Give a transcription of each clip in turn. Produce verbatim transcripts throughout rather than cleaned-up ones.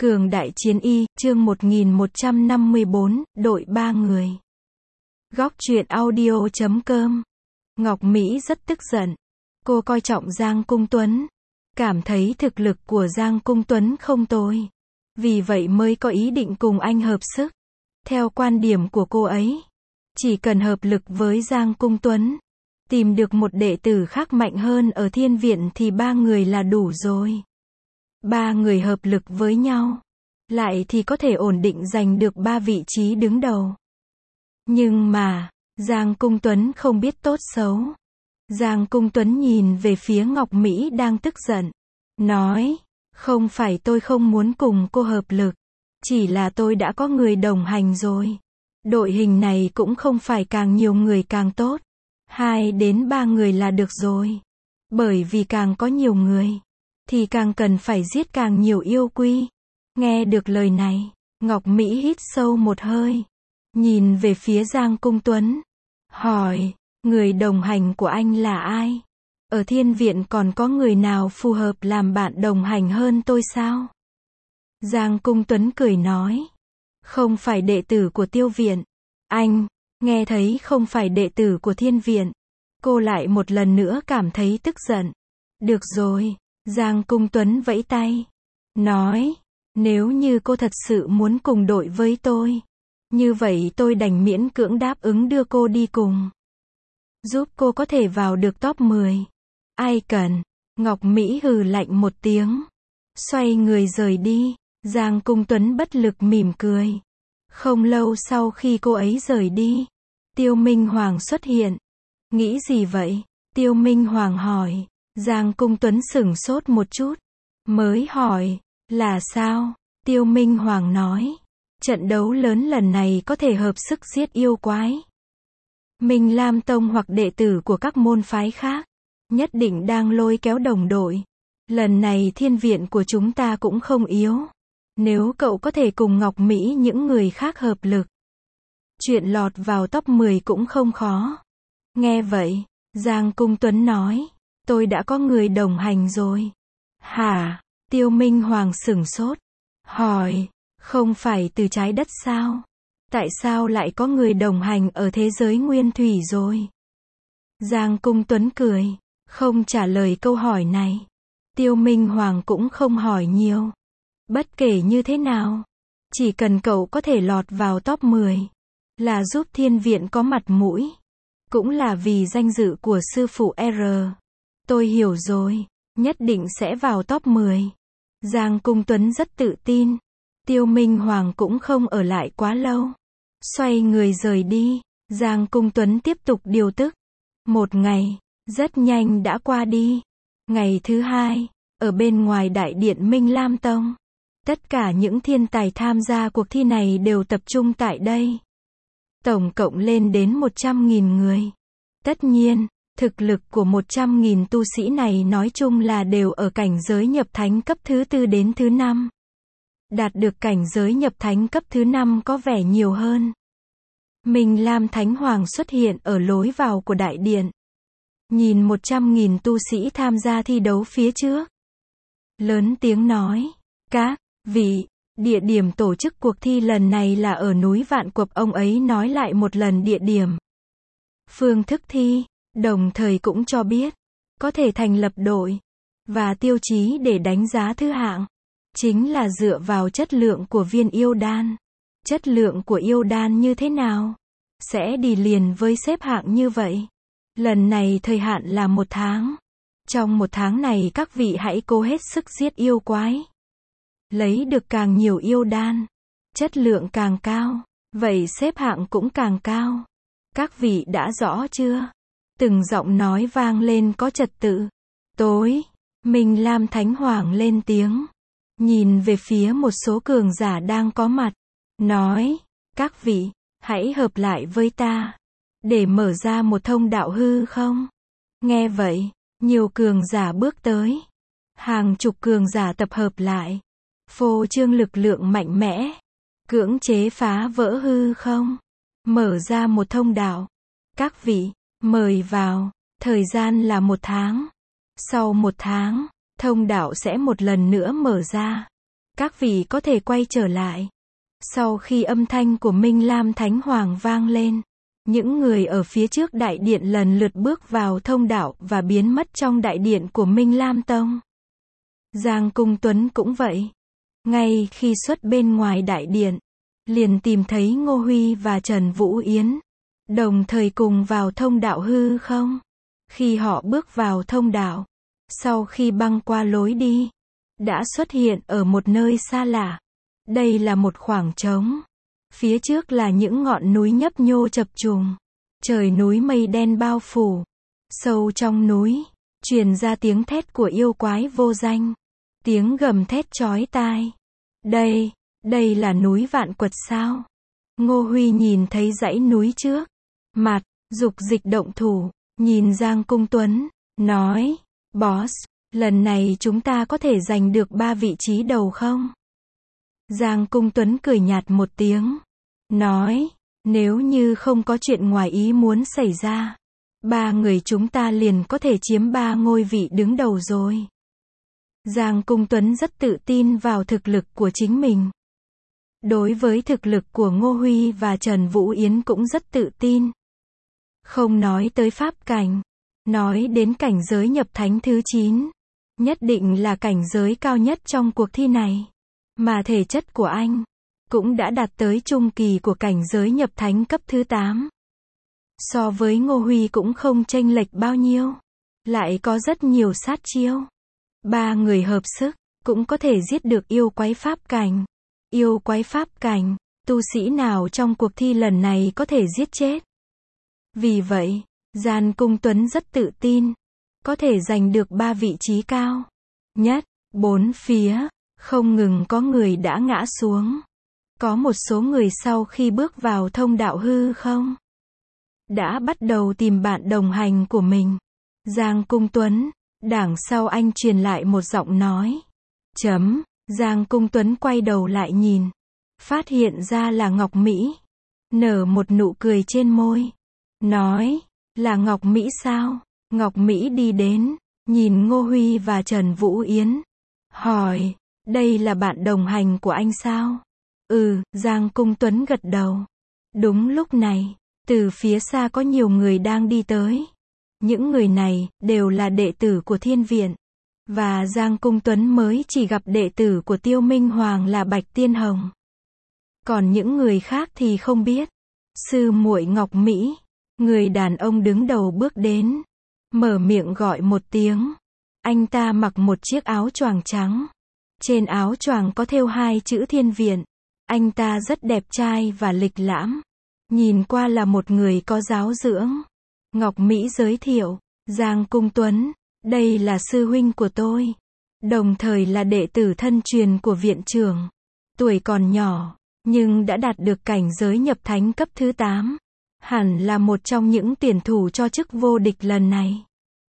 Cường đại chiến y, chương một nghìn một trăm năm mươi bốn, đội ba người. Góc truyện audio chấm com. Ngọc Mỹ rất tức giận. Cô coi trọng Giang Cung Tuấn. Cảm thấy thực lực của Giang Cung Tuấn không tồi. Vì vậy mới có ý định cùng anh hợp sức. Theo quan điểm của cô ấy, chỉ cần hợp lực với Giang Cung Tuấn, tìm được một đệ tử khác mạnh hơn ở thiên viện thì ba người là đủ rồi. Ba người hợp lực với nhau, lại thì có thể ổn định giành được ba vị trí đứng đầu. Nhưng mà, Giang Cung Tuấn không biết tốt xấu. Giang Cung Tuấn nhìn về phía Ngọc Mỹ đang tức giận. Nói, không phải tôi không muốn cùng cô hợp lực. Chỉ là tôi đã có người đồng hành rồi. Đội hình này cũng không phải càng nhiều người càng tốt. Hai đến ba người là được rồi. Bởi vì càng có nhiều người, thì càng cần phải giết càng nhiều yêu quy. Nghe được lời này, Ngọc Mỹ hít sâu một hơi. Nhìn về phía Giang Cung Tuấn. Hỏi, người đồng hành của anh là ai? Ở thiên viện còn có người nào phù hợp làm bạn đồng hành hơn tôi sao? Giang Cung Tuấn cười nói. Không phải đệ tử của tiêu viện. Anh, nghe thấy không phải đệ tử của thiên viện. Cô lại một lần nữa cảm thấy tức giận. Được rồi. Giang Cung Tuấn vẫy tay. Nói, nếu như cô thật sự muốn cùng đội với tôi, như vậy tôi đành miễn cưỡng đáp ứng đưa cô đi cùng. Giúp cô có thể vào được top mười. Ai cần. Ngọc Mỹ hừ lạnh một tiếng. Xoay người rời đi. Giang Cung Tuấn bất lực mỉm cười. Không lâu sau khi cô ấy rời đi, Tiêu Minh Hoàng xuất hiện. Nghĩ gì vậy? Tiêu Minh Hoàng hỏi. Giang Cung Tuấn sửng sốt một chút. Mới hỏi, là sao? Tiêu Minh Hoàng nói. Trận đấu lớn lần này có thể hợp sức giết yêu quái. Minh Lam Tông hoặc đệ tử của các môn phái khác, nhất định đang lôi kéo đồng đội. Lần này thiên viện của chúng ta cũng không yếu. Nếu cậu có thể cùng Ngọc Mỹ những người khác hợp lực, chuyện lọt vào top mười cũng không khó. Nghe vậy, Giang Cung Tuấn nói. Tôi đã có người đồng hành rồi. Hả? Tiêu Minh Hoàng sửng sốt. Hỏi, không phải từ trái đất sao? Tại sao lại có người đồng hành ở thế giới nguyên thủy rồi? Giang Cung Tuấn cười, không trả lời câu hỏi này. Tiêu Minh Hoàng cũng không hỏi nhiều. Bất kể như thế nào, chỉ cần cậu có thể lọt vào top mười, là giúp thiên viện có mặt mũi. Cũng là vì danh dự của sư phụ R. Tôi hiểu rồi, nhất định sẽ vào top mười. Giang Cung Tuấn rất tự tin. Tiêu Minh Hoàng cũng không ở lại quá lâu. Xoay người rời đi. Giang Cung Tuấn tiếp tục điều tức. Một ngày, rất nhanh đã qua đi. Ngày thứ hai, ở bên ngoài đại điện Minh Lam Tông, tất cả những thiên tài tham gia cuộc thi này đều tập trung tại đây. Tổng cộng lên đến một trăm nghìn người. Tất nhiên, thực lực của một trăm nghìn tu sĩ này nói chung là đều ở cảnh giới nhập thánh cấp thứ tư đến thứ năm. Đạt được cảnh giới nhập thánh cấp thứ năm có vẻ nhiều hơn. Minh Lam Thánh Hoàng xuất hiện ở lối vào của đại điện. Nhìn một trăm nghìn tu sĩ tham gia thi đấu phía trước. Lớn tiếng nói, các vị, địa điểm tổ chức cuộc thi lần này là ở núi Vạn Quật. Ông ấy nói lại một lần địa điểm, phương thức thi, đồng thời cũng cho biết, có thể thành lập đội, và tiêu chí để đánh giá thứ hạng, chính là dựa vào chất lượng của viên yêu đan. Chất lượng của yêu đan như thế nào, sẽ đi liền với xếp hạng như vậy. Lần này thời hạn là một tháng. Trong một tháng này các vị hãy cố hết sức giết yêu quái. Lấy được càng nhiều yêu đan, chất lượng càng cao, vậy xếp hạng cũng càng cao. Các vị đã rõ chưa? Từng giọng nói vang lên có trật tự. Tối, Minh Lam Thánh Hoàng lên tiếng. Nhìn về phía một số cường giả đang có mặt. Nói, các vị, hãy hợp lại với ta. Để mở ra một thông đạo hư không? Nghe vậy, nhiều cường giả bước tới. Hàng chục cường giả tập hợp lại. Phô trương lực lượng mạnh mẽ. Cưỡng chế phá vỡ hư không? Mở ra một thông đạo. Các vị, mời vào. Thời gian là một tháng. Sau một tháng, thông đạo sẽ một lần nữa mở ra. Các vị có thể quay trở lại. Sau khi âm thanh của Minh Lam Thánh Hoàng vang lên, những người ở phía trước đại điện lần lượt bước vào thông đạo và biến mất trong đại điện của Minh Lam Tông. Giang Cung Tuấn cũng vậy. Ngay khi xuất bên ngoài đại điện, liền tìm thấy Ngô Huy và Trần Vũ Yến, đồng thời cùng vào thông đạo hư không. Khi họ bước vào thông đạo, sau khi băng qua lối đi, đã xuất hiện ở một nơi xa lạ. Đây là một khoảng trống. Phía trước là những ngọn núi nhấp nhô chập trùng. Trời núi mây đen bao phủ. Sâu trong núi, truyền ra tiếng thét của yêu quái vô danh. Tiếng gầm thét chói tai. Đây, đây là núi Vạn Quật sao? Ngô Huy nhìn thấy dãy núi trước. Mặt, dục dịch động thủ, nhìn Giang Cung Tuấn, nói, Boss, lần này chúng ta có thể giành được ba vị trí đầu không? Giang Cung Tuấn cười nhạt một tiếng, nói, nếu như không có chuyện ngoài ý muốn xảy ra, ba người chúng ta liền có thể chiếm ba ngôi vị đứng đầu rồi. Giang Cung Tuấn rất tự tin vào thực lực của chính mình. Đối với thực lực của Ngô Huy và Trần Vũ Yến cũng rất tự tin. Không nói tới pháp cảnh, nói đến cảnh giới nhập thánh thứ chín, nhất định là cảnh giới cao nhất trong cuộc thi này. Mà thể chất của anh cũng đã đạt tới trung kỳ của cảnh giới nhập thánh cấp thứ tám. So với Ngô Huy cũng không chênh lệch bao nhiêu, lại có rất nhiều sát chiêu. Ba người hợp sức, cũng có thể giết được yêu quái pháp cảnh. Yêu quái pháp cảnh, tu sĩ nào trong cuộc thi lần này có thể giết chết. Vì vậy, Giang Cung Tuấn rất tự tin, có thể giành được ba vị trí cao nhất. Bốn phía, không ngừng có người đã ngã xuống. Có một số người sau khi bước vào thông đạo hư không, đã bắt đầu tìm bạn đồng hành của mình. Giang Cung Tuấn, đằng sau anh truyền lại một giọng nói. Chấm, Giang Cung Tuấn quay đầu lại nhìn, phát hiện ra là Ngọc Mỹ. Nở một nụ cười trên môi, nói, là Ngọc Mỹ sao? Ngọc Mỹ đi đến, nhìn Ngô Huy và Trần Vũ Yến, hỏi, đây là bạn đồng hành của anh sao? Ừ, Giang Cung Tuấn gật đầu. Đúng lúc này, từ phía xa có nhiều người đang đi tới. Những người này đều là đệ tử của Thiên Viện. Và Giang Cung Tuấn mới chỉ gặp đệ tử của Tiêu Minh Hoàng là Bạch Tiên Hồng. Còn những người khác thì không biết. Sư muội Ngọc Mỹ, người đàn ông đứng đầu bước đến, mở miệng gọi một tiếng. Anh ta mặc một chiếc áo choàng trắng. Trên áo choàng có thêu hai chữ Thiên Viện. Anh ta rất đẹp trai và lịch lãm. Nhìn qua là một người có giáo dưỡng. Ngọc Mỹ giới thiệu, Giang Cung Tuấn, đây là sư huynh của tôi. Đồng thời là đệ tử thân truyền của viện trưởng. Tuổi còn nhỏ, nhưng đã đạt được cảnh giới nhập thánh cấp thứ tám. Hẳn là một trong những tuyển thủ cho chức vô địch lần này.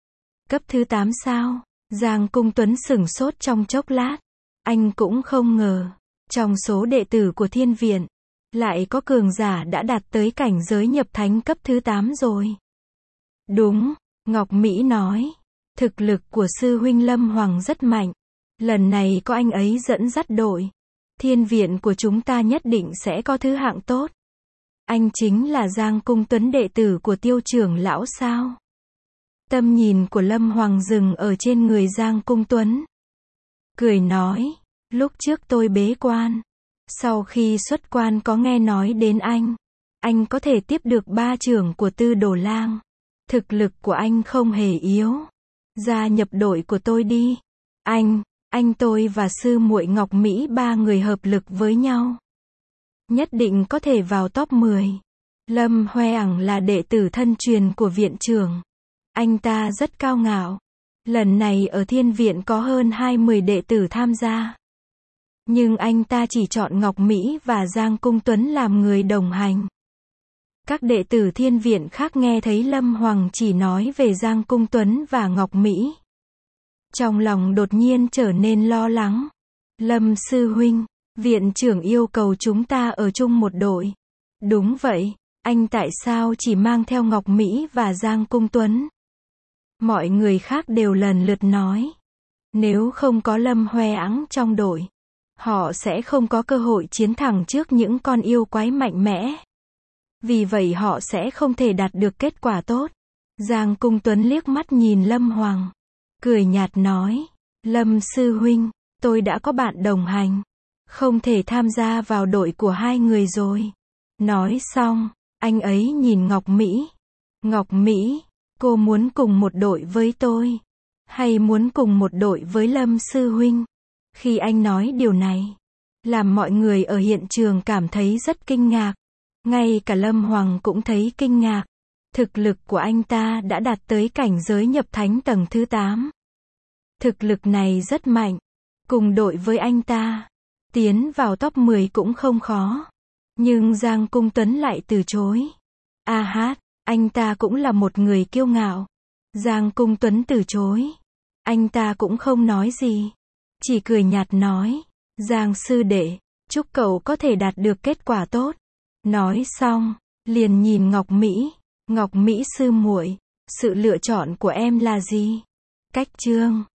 Cấp thứ tám sao? Giang Cung Tuấn sửng sốt trong chốc lát. Anh cũng không ngờ, trong số đệ tử của Thiên Viện, lại có cường giả đã đạt tới cảnh giới nhập thánh cấp thứ tám rồi. Đúng, Ngọc Mỹ nói, thực lực của sư huynh Lâm Hoàng rất mạnh. Lần này có anh ấy dẫn dắt đội, Thiên Viện của chúng ta nhất định sẽ có thứ hạng tốt. Anh chính là Giang Cung Tuấn, đệ tử của Tiêu trưởng lão sao? Tâm nhìn của Lâm Hoàng dừng ở trên người Giang Cung Tuấn. Cười nói, lúc trước tôi bế quan, sau khi xuất quan có nghe nói đến anh. Anh có thể tiếp được ba trưởng của Tư Đồ Lang. Thực lực của anh không hề yếu. Gia nhập đội của tôi đi. Anh, anh tôi và sư muội Ngọc Mỹ ba người hợp lực với nhau, nhất định có thể vào top mười. Lâm Hoe Ẳng là đệ tử thân truyền của viện trưởng. Anh ta rất cao ngạo. Lần này ở Thiên Viện có hơn hai mươi đệ tử tham gia. Nhưng anh ta chỉ chọn Ngọc Mỹ và Giang Cung Tuấn làm người đồng hành. Các đệ tử Thiên Viện khác nghe thấy Lâm Hoàng chỉ nói về Giang Cung Tuấn và Ngọc Mỹ, trong lòng đột nhiên trở nên lo lắng. Lâm sư huynh, viện trưởng yêu cầu chúng ta ở chung một đội. Đúng vậy, anh tại sao chỉ mang theo Ngọc Mỹ và Giang Cung Tuấn? Mọi người khác đều lần lượt nói, nếu không có Lâm Hoe Ẵng trong đội, họ sẽ không có cơ hội chiến thắng trước những con yêu quái mạnh mẽ. Vì vậy họ sẽ không thể đạt được kết quả tốt. Giang Cung Tuấn liếc mắt nhìn Lâm Hoàng, cười nhạt nói, Lâm sư huynh, tôi đã có bạn đồng hành, không thể tham gia vào đội của hai người rồi. Nói xong, anh ấy nhìn Ngọc Mỹ. Ngọc Mỹ, cô muốn cùng một đội với tôi, hay muốn cùng một đội với Lâm sư huynh? Khi anh nói điều này, làm mọi người ở hiện trường cảm thấy rất kinh ngạc. Ngay cả Lâm Hoàng cũng thấy kinh ngạc. Thực lực của anh ta đã đạt tới cảnh giới nhập thánh tầng thứ tám. Thực lực này rất mạnh. Cùng đội với anh ta, tiến vào top mười cũng không khó. Nhưng Giang Cung Tuấn lại từ chối. A hát, anh ta cũng là một người kiêu ngạo. Giang Cung Tuấn từ chối. Anh ta cũng không nói gì. Chỉ cười nhạt nói, Giang sư đệ, chúc cậu có thể đạt được kết quả tốt. Nói xong, liền nhìn Ngọc Mỹ. Ngọc Mỹ sư muội, sự lựa chọn của em là gì? Cách chương